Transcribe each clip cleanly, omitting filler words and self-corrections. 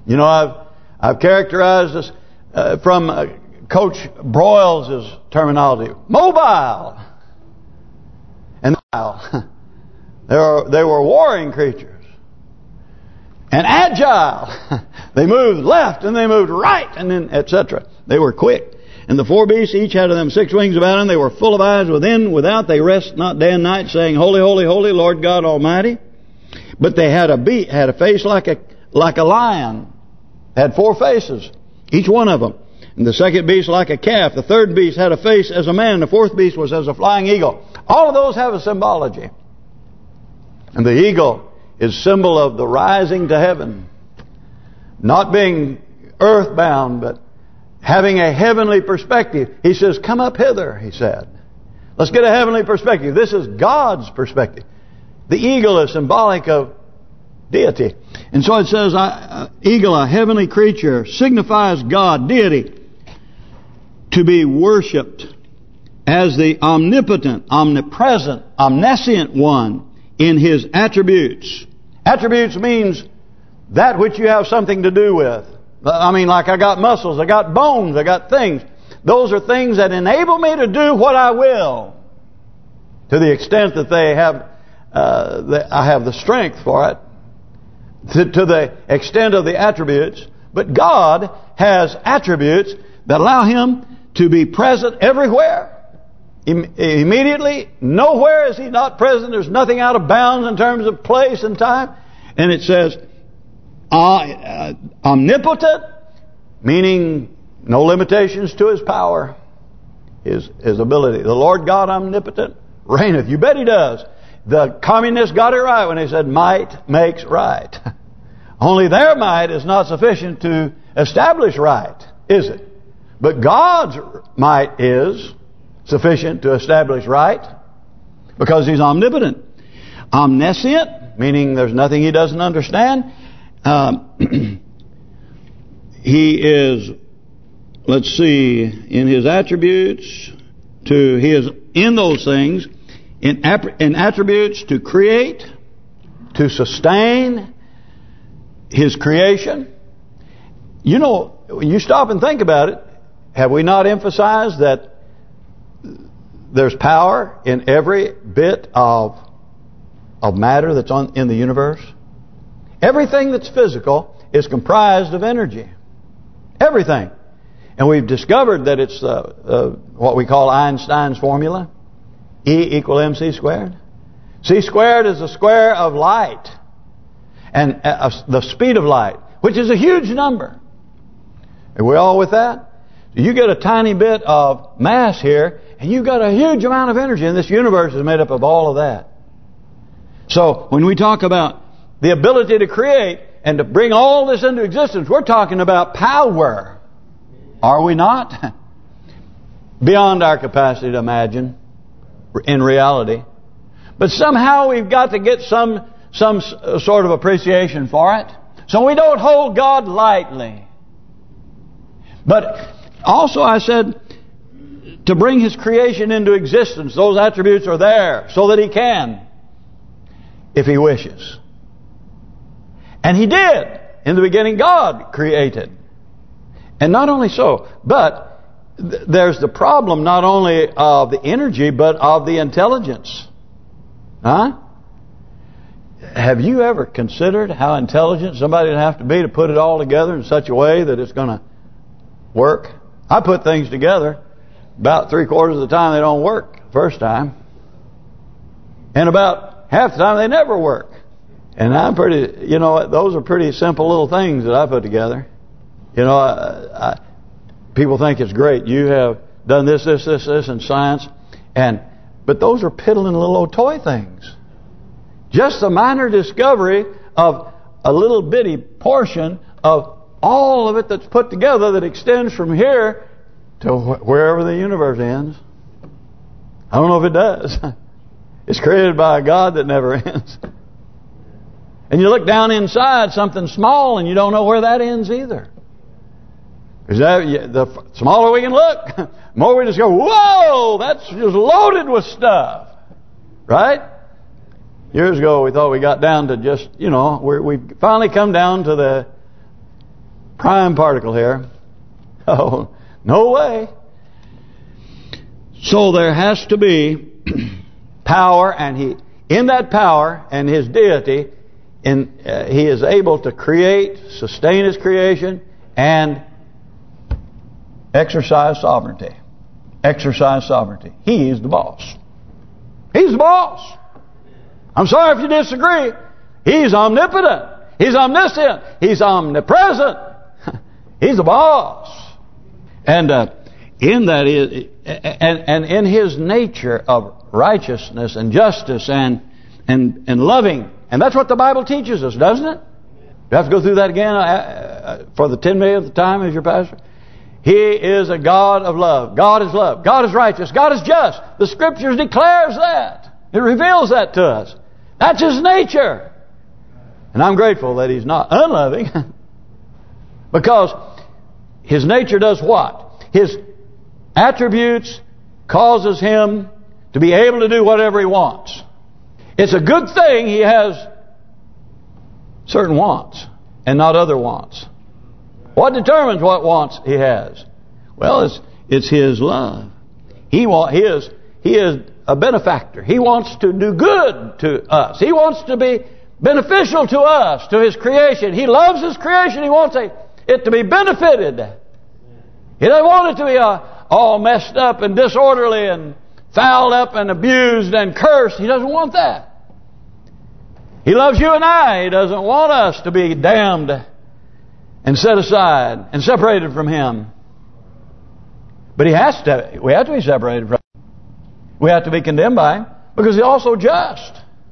You know, I've characterized this from Coach Broyles' terminology, mobile. And they were warring creatures. And agile. They moved left and they moved right, and then etc. They were quick. And the 4 beasts, each had of them 6 wings about them. They were full of eyes within, without. They rest not day and night, saying, Holy, holy, holy, Lord God Almighty. But they had a face like a lion. Had 4 faces, each one of them. And the second beast like a calf. The third beast had a face as a man. The fourth beast was as a flying eagle. All of those have a symbology. And the eagle is symbol of the rising to heaven. Not being earthbound, but having a heavenly perspective. He says, come up hither, he said. Let's get a heavenly perspective. This is God's perspective. The eagle is symbolic of deity. And so it says, eagle, a heavenly creature, signifies God, deity, to be worshipped as the omnipotent, omnipresent, omniscient one in His attributes. Attributes means that which you have something to do with. I mean, like I got muscles, I got bones, I got things. Those are things that enable me to do what I will. To the extent that they have, I have the strength for it. To the extent of the attributes. But God has attributes that allow Him to be present everywhere. Immediately, nowhere is He not present. There's nothing out of bounds in terms of place and time. And it says, omnipotent, meaning no limitations to His power, His ability. The Lord God omnipotent reigneth. You bet He does. The communists got it right when they said might makes right. Only their might is not sufficient to establish right, is it? But God's might is sufficient to establish right because He's omnipotent. Omniscient, meaning there's nothing He doesn't understand. He is, let's see, in His attributes, He is in those things, in attributes to create, to sustain His creation. You know, when you stop and think about it, have we not emphasized that there's power in every bit of matter that's in the universe? Everything that's physical is comprised of energy. Everything. And we've discovered that it's what we call Einstein's formula. E = mc squared. C squared is the square of light. And the speed of light, which is a huge number. Are we all with that? You get a tiny bit of mass here, and you've got a huge amount of energy. And this universe is made up of all of that. So when we talk about the ability to create and to bring all this into existence, we're talking about power. Are we not? Beyond our capacity to imagine in reality. But somehow we've got to get some sort of appreciation for it. So we don't hold God lightly. But also I said, to bring His creation into existence, those attributes are there so that He can, if He wishes. And He did. In the beginning, God created. And not only so, but there's the problem not only of the energy, but of the intelligence. Huh? Have you ever considered how intelligent somebody would have to be to put it all together in such a way that it's going to work? I put things together. About 3/4 of the time they don't work the first time. And about half the time they never work. And I'm pretty, those are pretty simple little things that I put together. People think it's great. You have done this in science. But those are piddling little old toy things. Just a minor discovery of a little bitty portion of all of it that's put together that extends from here to wherever the universe ends. I don't know if it does. It's created by a God that never ends. And you look down inside something small and you don't know where that ends either. Because the smaller we can look, the more we just go, whoa, that's just loaded with stuff. Right? Years ago we thought we got down to just, we finally come down to prime particle here. Oh, no way. So there has to be power, and in that power and His deity, He is able to create, sustain His creation, and exercise sovereignty. Exercise sovereignty. He is the boss. He's the boss. I'm sorry if you disagree. He's omnipotent. He's omniscient. He's omnipresent. He's the boss. And in that is, and in His nature of righteousness and justice and loving, and that's what the Bible teaches us, doesn't it? Do I have to go through that again for the 10 millionth time as your pastor? He is a God of love. God is love. God is righteous. God is just. The Scriptures declares that. It reveals that to us. That's His nature. And I'm grateful that He's not unloving. Because His nature does what? His attributes causes Him to be able to do whatever He wants. It's a good thing He has certain wants and not other wants. What determines what wants He has? Well, it's His love. He is a benefactor. He wants to do good to us. He wants to be beneficial to us, to His creation. He loves His creation. He wants it to be benefited. He doesn't want it to be all messed up and disorderly and fouled up and abused and cursed. He doesn't want that. He loves you and I. He doesn't want us to be damned and set aside and separated from Him. But we have to be separated from Him. We have to be condemned by Him because He's also just.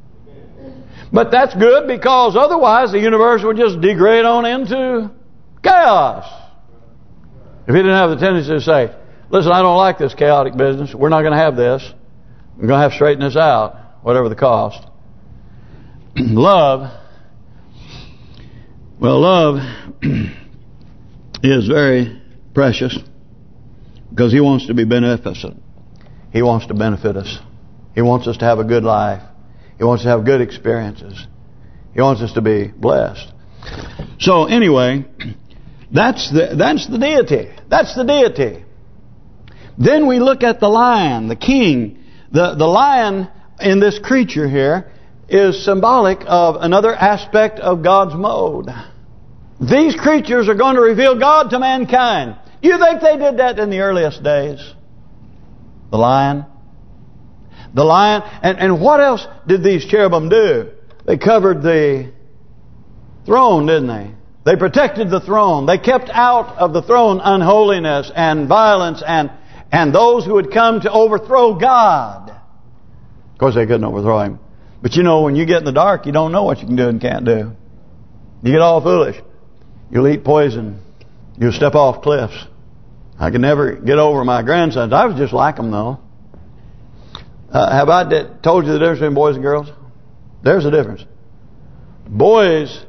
But that's good, because otherwise the universe would just degrade on into chaos. If He didn't have the tendency to say, listen, I don't like this chaotic business. We're not going to have this. We're going to have to straighten this out, whatever the cost. Love. Well, love is very precious because He wants to be beneficent. He wants to benefit us. He wants us to have a good life. He wants to have good experiences. He wants us to be blessed. So anyway, that's the deity. That's the deity. Then we look at the lion, the king. The lion in this creature here is symbolic of another aspect of God's mode. These creatures are going to reveal God to mankind. Do you think they did that in the earliest days? The lion? The lion. And what else did these cherubim do? They covered the throne, didn't they? They protected the throne. They kept out of the throne unholiness and violence and those who would come to overthrow God. Of course, they couldn't overthrow Him. But you know, when you get in the dark, you don't know what you can do and can't do. You get all foolish. You'll eat poison. You'll step off cliffs. I can never get over my grandsons. I was just like them, though. Have I told you the difference between boys and girls? There's a difference. Boys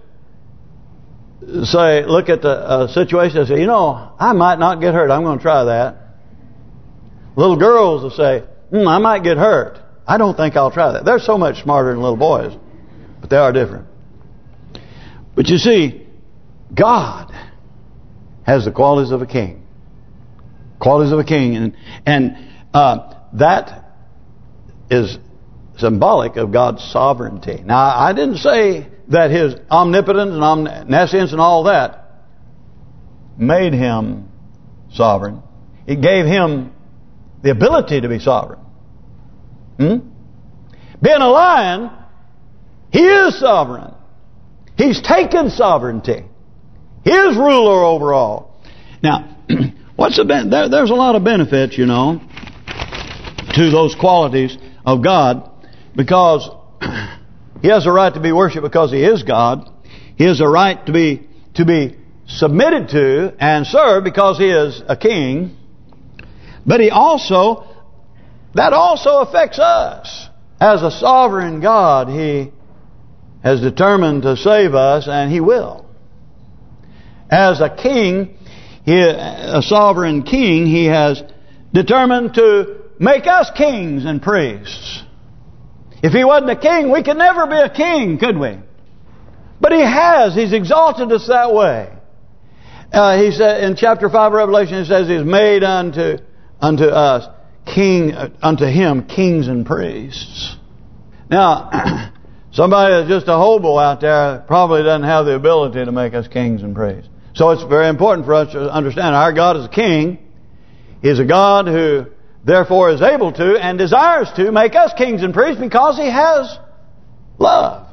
say, look at the situation and say, you know, I might not get hurt. I'm going to try that. Little girls will say, I might get hurt. I don't think I'll try that. They're so much smarter than little boys. But they are different. But you see, God has the qualities of a king. Qualities of a king. And that is symbolic of God's sovereignty. Now, I didn't say that His omnipotence and omniscience and all that made Him sovereign. It gave Him the ability to be sovereign. Being a lion, He is sovereign. He's taken sovereignty. He is ruler over all. Now, there's a lot of benefits, you know, to those qualities of God, because He has a right to be worshipped because He is God. He has a right to be submitted to and served because He is a king. But that also affects us. As a sovereign God, He has determined to save us, and He will. As a king, a sovereign king, He has determined to make us kings and priests. If He wasn't a king, we could never be a king, could we? But He has. He's exalted us that way. He said in chapter 5 of Revelation, it says He's made unto us unto Him kings and priests. Now, somebody that's just a hobo out there probably doesn't have the ability to make us kings and priests. So it's very important for us to understand our God is a king. He's a God who therefore is able to and desires to make us kings and priests because He has love.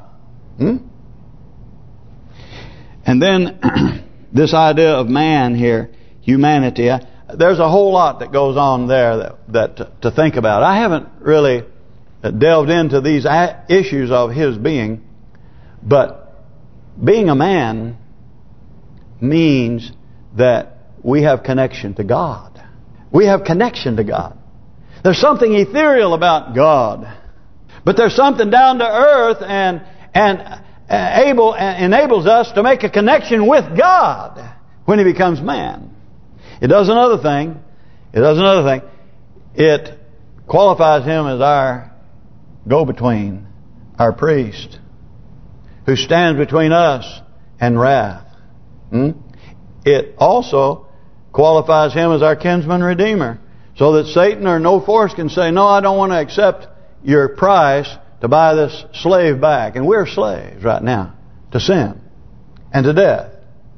And then this idea of man here, humanity, there's a whole lot that goes on there that to think about. I haven't really delved into these issues of His being, but being a man means that we have connection to God. We have connection to God. There's something ethereal about God, but there's something down to earth and enables us to make a connection with God when He becomes man. It does another thing. It qualifies Him as our go-between, our priest, who stands between us and wrath. It also qualifies Him as our kinsman redeemer, so that Satan or no force can say, no, I don't want to accept your price to buy this slave back. And we're slaves right now to sin and to death.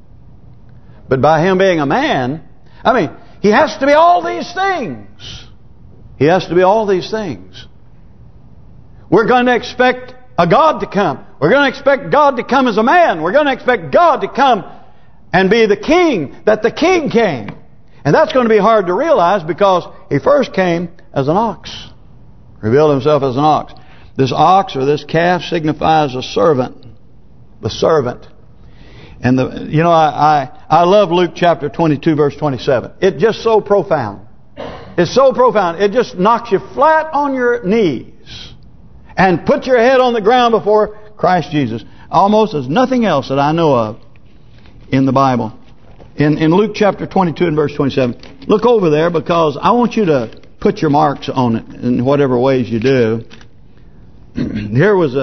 But by Him being a man, He has to be all these things. He has to be all these things. We're going to expect a God to come. We're going to expect God to come as a man. We're going to expect God to come and be the king, that the king came. And that's going to be hard to realize because He first came as an ox. Revealed Himself as an ox. This ox or this calf signifies a servant. The servant. And I love Luke chapter 22 verse 27. It's just so profound. It's so profound. It just knocks you flat on your knees and put your head on the ground before Christ Jesus. Almost as nothing else that I know of in the Bible. In Luke chapter 22 and verse 27. Look over there because I want you to put your marks on it in whatever ways you do. Here was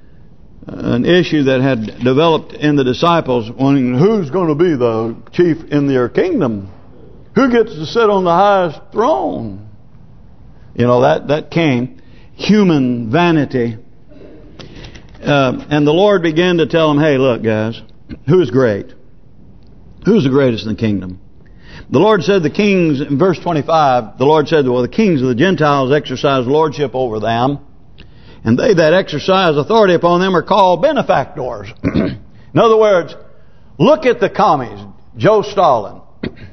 an issue that had developed in the disciples, wondering who's going to be the chief in their kingdom? Who gets to sit on the highest throne? That came. Human vanity. And the Lord began to tell them, hey, look, guys, who's great? Who's the greatest in the kingdom? The Lord said the kings, in verse 25, the Lord said, well, the kings of the Gentiles exercise lordship over them, and they that exercise authority upon them are called benefactors. In other words, look at the commies, Joe Stalin.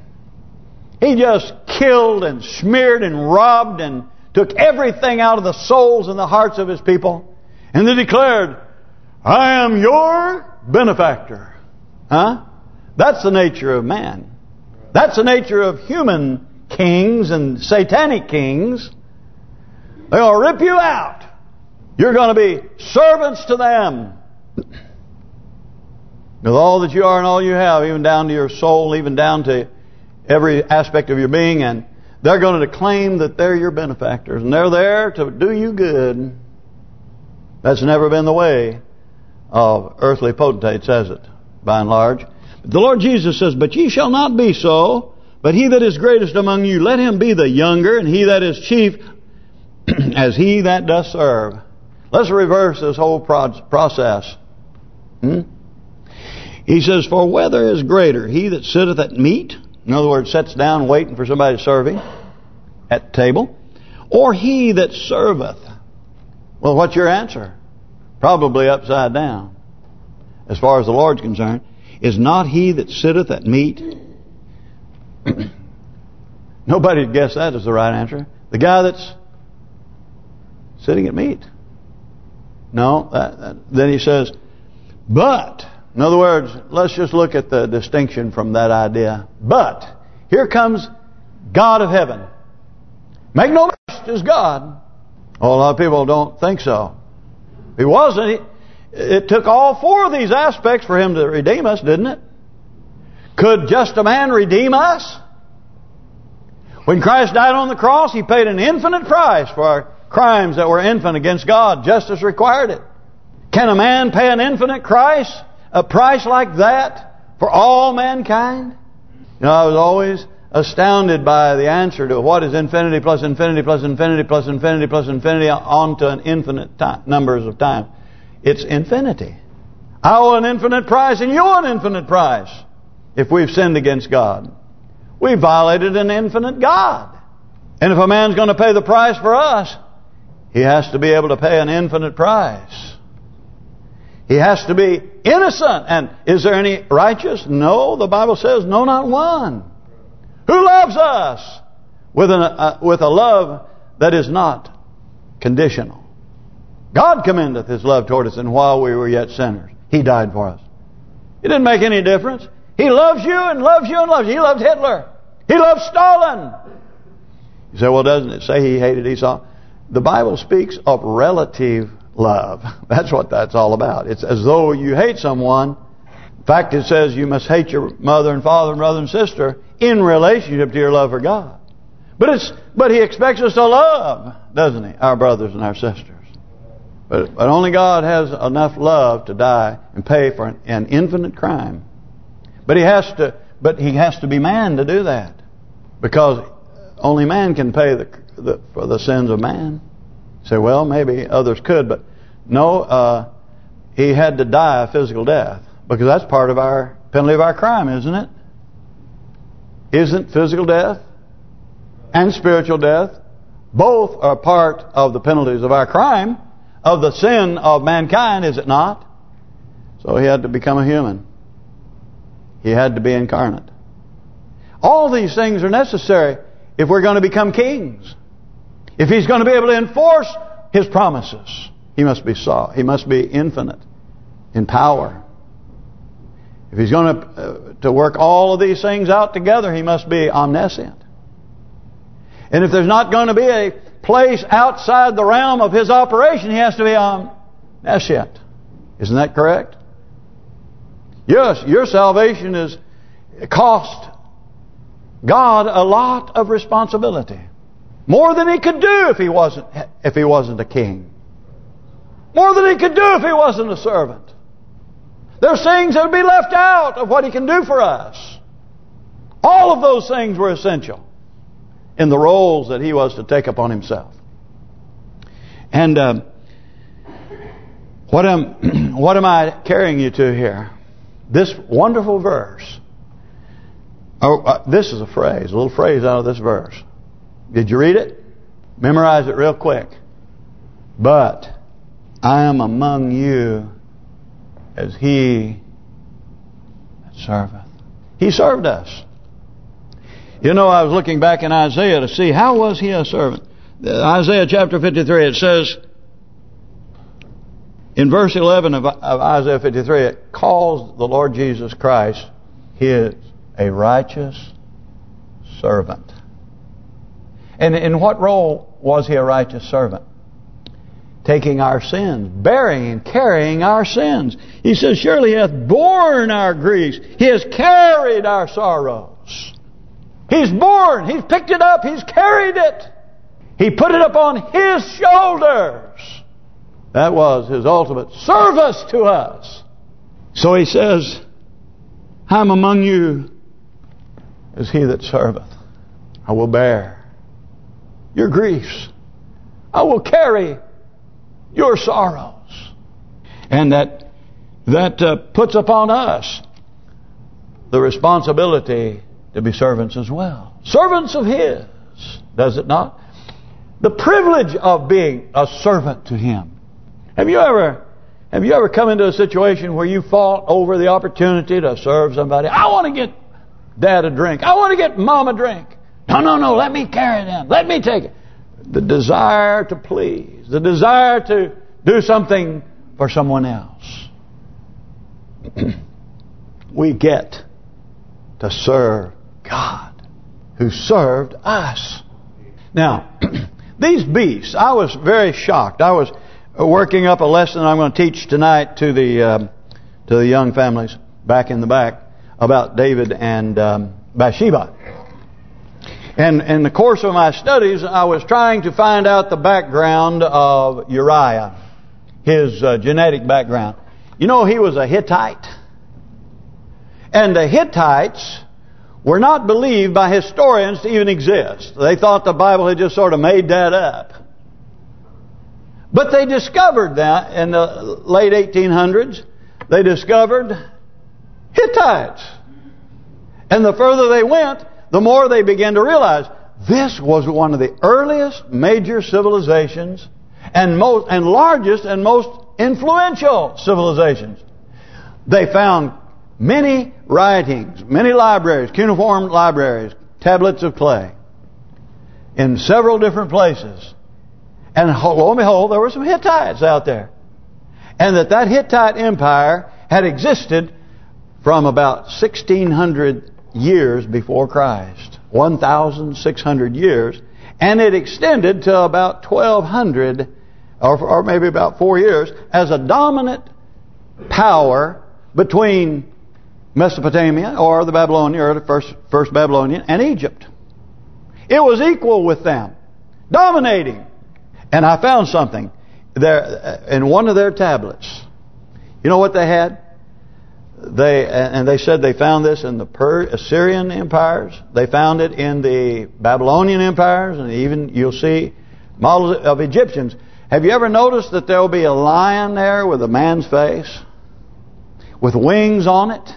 He just killed and smeared and robbed and took everything out of the souls and the hearts of his people. And they declared, I am your benefactor. That's the nature of man. That's the nature of human kings and satanic kings. They'll rip you out. You're going to be servants to them. With all that you are and all you have, even down to your soul, even down to every aspect of your being. And they're going to claim that they're your benefactors. And they're there to do you good. That's never been the way of earthly potentates, has it? By and large. The Lord Jesus says, but ye shall not be so, but he that is greatest among you, let him be the younger, and he that is chief as he that doth serve. Let's reverse this whole process. He says, for whether is greater, he that sitteth at meat, in other words, sits down waiting for somebody to serve him at the table, or he that serveth. Well, what's your answer? Probably upside down. As far as the Lord's concerned. Is not he that sitteth at meat? Nobody would guess that is the right answer. The guy that's sitting at meat. No. Then he says, but, in other words, let's just look at the distinction from that idea. But, here comes God of heaven. Make no mistake, is God. Oh, a lot of people don't think so. He wasn't. It took all four of these aspects for him to redeem us, didn't it? Could just a man redeem us? When Christ died on the cross, he paid an infinite price for our crimes that were infinite against God. Justice required it. Can a man pay an infinite price? A price like that for all mankind? I was always astounded by the answer to what is infinity plus infinity plus infinity plus infinity plus infinity on to an infinite numbers of times. It's infinity. I owe an infinite price and you owe an infinite price if we've sinned against God. We violated an infinite God. And if a man's going to pay the price for us, he has to be able to pay an infinite price. He has to be innocent. And is there any righteous? No, the Bible says, no, not one. Who loves us with a love that is not conditional? God commendeth His love toward us, and while we were yet sinners, He died for us. It didn't make any difference. He loves you and loves you and loves you. He loved Hitler. He loved Stalin. You say, well, doesn't it say He hated Esau? The Bible speaks of relative love. That's what that's all about. It's as though you hate someone. In fact, it says you must hate your mother and father and brother and sister in relationship to your love for God. But He expects us to love, doesn't He? Our brothers and our sisters. But only God has enough love to die and pay for an infinite crime. But He has to be man to do that, because only man can pay for the sins of man. You say, well, maybe others could, but no. He had to die a physical death, because that's part of our penalty of our crime, isn't it? Isn't physical death and spiritual death both are part of the penalties of our crime, of the sin of mankind, is it not? So He had to become a human. He had to be incarnate. All these things are necessary if we're going to become kings. If He's going to be able to enforce His promises, He must be infinite in power. If He's going to work all of these things out together, He must be omniscient. And if there's not going to be a place outside the realm of His operation, He has to be omniscient. Isn't that correct? Yes, your salvation cost God a lot of responsibility. More than He could do if He wasn't a king. More than He could do if He wasn't a servant. There's things that would be left out of what He can do for us. All of those things were essential in the roles that He was to take upon Himself. And what am I carrying you to here? This wonderful verse. This is a little phrase out of this verse. Did you read it? Memorize it real quick. But I am among you as He that serveth. He served us. You know, I was looking back in Isaiah to see how was He a servant. Isaiah chapter 53, it says, in verse 11 of Isaiah 53, it calls the Lord Jesus Christ a righteous servant. And in what role was He a righteous servant? Taking our sins, bearing and carrying our sins. He says, surely He hath borne our griefs. He has carried our sorrows. He's borne, He's picked it up, He's carried it. He put it upon His shoulders. That was His ultimate service to us. So He says, I'm among you as He that serveth. I will bear your griefs. I will carry your sorrows. And that puts upon us the responsibility to be servants as well. Servants of His, does it not? The privilege of being a servant to Him. Have you ever come into a situation where you fought over the opportunity to serve somebody? I want to get Dad a drink. I want to get Mom a drink. No, let me carry them. Let me take it. The desire to please. The desire to do something for someone else. We get to serve God, who served us. Now, these beasts, I was very shocked. I was working up a lesson I'm going to teach tonight to the young families back in the back about David and Bathsheba. And in the course of my studies, I was trying to find out the background of Uriah, his genetic background. You know, he was a Hittite. And the Hittites were not believed by historians to even exist. They thought the Bible had just sort of made that up. But they discovered that in the late 1800s. They discovered Hittites. And the further they went, the more they began to realize this was one of the earliest major civilizations and largest and most influential civilizations. They found many writings, many libraries, cuneiform libraries, tablets of clay in several different places. And lo and behold, there were some Hittites out there. And that Hittite empire had existed from about 1,600 years before Christ. 1,600 years. And it extended to about 1,200, or maybe about 4 years, as a dominant power between Mesopotamia, or the Babylonia, or the first Babylonian, and Egypt. It was equal with them, dominating. And I found something there in one of their tablets. You know what they had? They said they found this in the Assyrian empires. They found it in the Babylonian empires, and even you'll see models of Egyptians. Have you ever noticed that there will be a lion there with a man's face, with wings on it?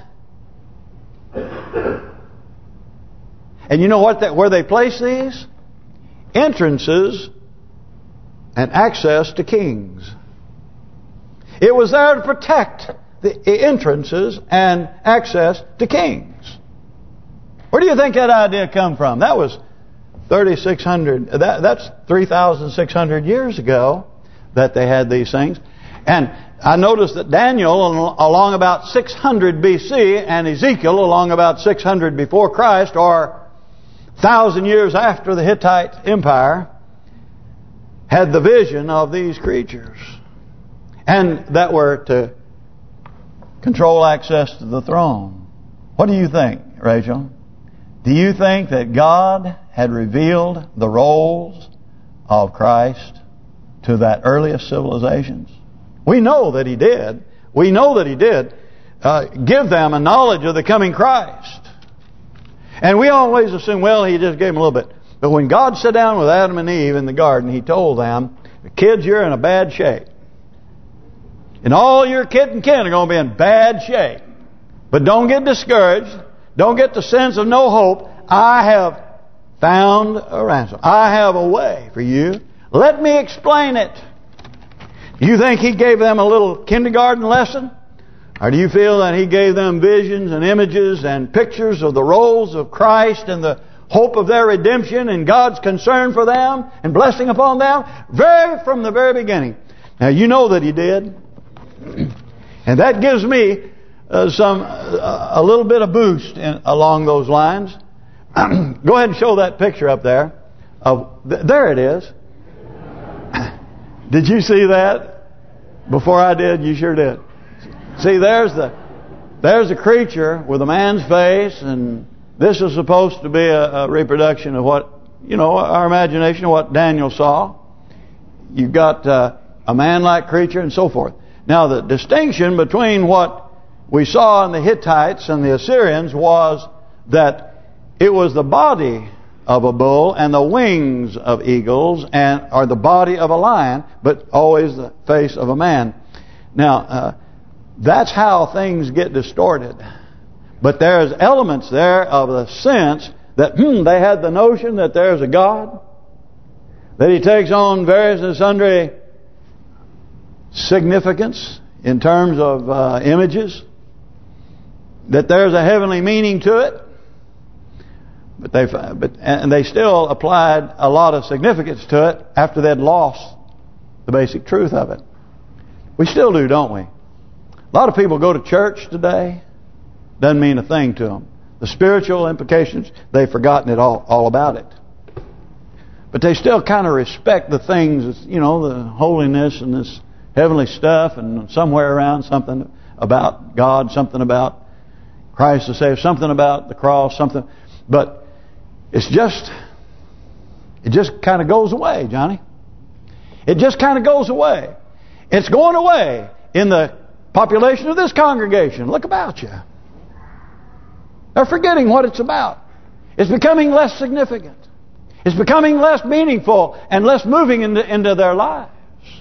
And you know what? Where they place these? Entrances and access to kings. It was there to protect the entrances and access to kings. Where do you think that idea come from? That was 3,600. That's 3,600 years ago that they had these things. And I noticed that Daniel along about 600 BC and Ezekiel along about 600 before Christ, or 1,000 years after the Hittite Empire, had the vision of these creatures. And that were to control access to the throne. What do you think, Rachel? Do you think that God had revealed the roles of Christ to that earliest civilizations? We know that He did. We know that He did give them a knowledge of the coming Christ. And we always assume, well, He just gave them a little bit. But when God sat down with Adam and Eve in the garden, He told them, kids, you're in a bad shape. And all your kid and kin are going to be in bad shape. But don't get discouraged. Don't get the sense of no hope. I have found a ransom. I have a way for you. Let me explain it. You think He gave them a little kindergarten lesson? Or do you feel that He gave them visions and images and pictures of the roles of Christ and the hope of their redemption and God's concern for them and blessing upon them from the very beginning? Now you know that He did. And that gives me a little bit of boost along those lines. Go ahead and show that picture up there. There it is. Did you see that? Before I did, you sure did. See, there's a creature with a man's face, and this is supposed to be a reproduction of what, our imagination of what Daniel saw. You've got a man-like creature and so forth. Now, the distinction between what we saw in the Hittites and the Assyrians was that it was the body of a bull and the wings of eagles, or the body of a lion, but always the face of a man. Now, that's how things get distorted. But there's elements there of the sense that they had the notion that there's a God, that He takes on various and sundry significance in terms of images, that there's a heavenly meaning to it, and they still applied a lot of significance to it after they'd lost the basic truth of it. We still do, don't we? A lot of people go to church today, doesn't mean a thing to them. The spiritual implications, they've forgotten it all about it. But they still kind of respect the things, the holiness and this heavenly stuff, and somewhere around something about God, something about Christ to save, something about the cross, something. But it just kind of goes away, Johnny. It just kind of goes away. It's going away in the population of this congregation. Look about you. They're forgetting what it's about. It's becoming less significant. It's becoming less meaningful and less moving into their lives.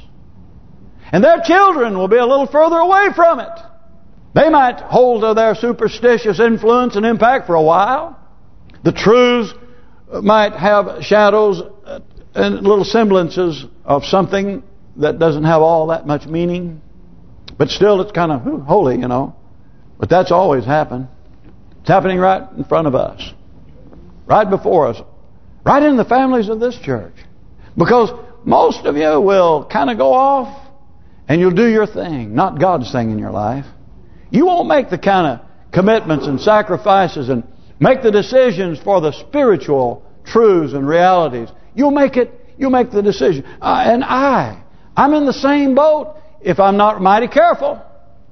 And their children will be a little further away from it. They might hold to their superstitious influence and impact for a while. The truths might have shadows and little semblances of something that doesn't have all that much meaning. But still it's kind of holy, you know. But that's always happened. It's happening right in front of us. Right before us. Right in the families of this church. Because most of you will kind of go off and you'll do your thing, not God's thing in your life. You won't make the kind of commitments and sacrifices and make the decisions for the spiritual truths and realities. You'll make the decision. And I'm in the same boat if I'm not mighty careful.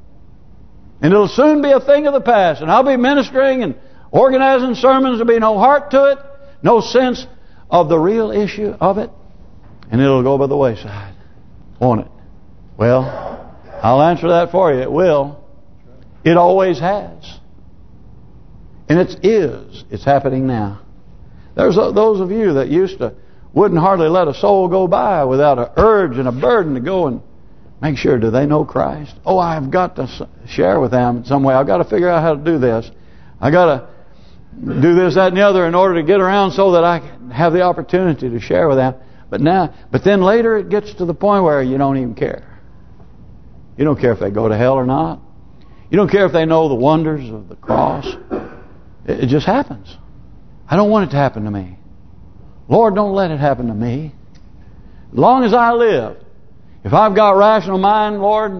And it'll soon be a thing of the past. And I'll be ministering and organizing sermons. There'll be no heart to it. No sense of the real issue of it. And it'll go by the wayside. Won't it? Well, I'll answer that for you. It will. It always has. And it's happening now. There's those of you that wouldn't hardly let a soul go by without an urge and a burden to go and make sure, do they know Christ? Oh, I've got to share with them in some way. I've got to figure out how to do this. I've got to do this, that, and the other in order to get around so that I can have the opportunity to share with them. But then later it gets to the point where you don't even care. You don't care if they go to hell or not. You don't care if they know the wonders of the cross. It just happens. I don't want it to happen to me. Lord, don't let it happen to me. As long as I live, if I've got rational mind, Lord,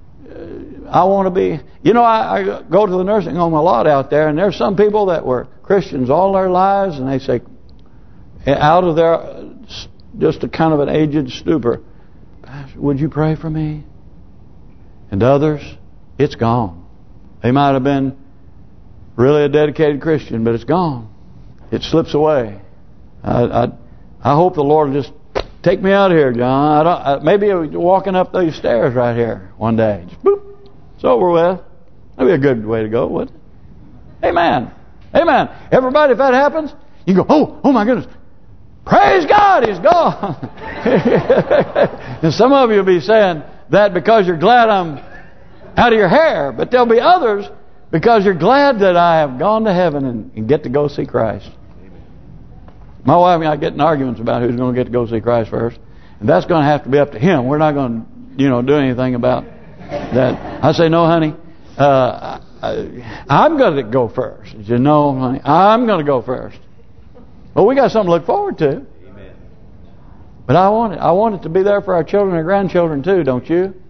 I want to be... You know, I go to the nursing home a lot out there, and there's some people that were Christians all their lives, and they say, out of their just a kind of an aged stupor, Pastor, would you pray for me? And others, it's gone. They might have been really a dedicated Christian, but it's gone. It slips away. I hope the Lord will just take me out of here, John. Maybe walking up these stairs right here one day. Just boop. It's over with. That'd be a good way to go, wouldn't it? Amen. Amen. Everybody, if that happens, you go, oh my goodness. Praise God, He's gone. And some of you will be saying that because you're glad I'm out of your hair. But there'll be others because you're glad that I have gone to heaven and get to go see Christ. My wife and I get in arguments about who's going to get to go see Christ first. And that's going to have to be up to Him. We're not going to, do anything about that. I say, no, honey, I'm going to go first. She said, no, honey, I'm going to go first. Well, we got something to look forward to. Amen. But I want it to be there for our children and grandchildren too, don't you?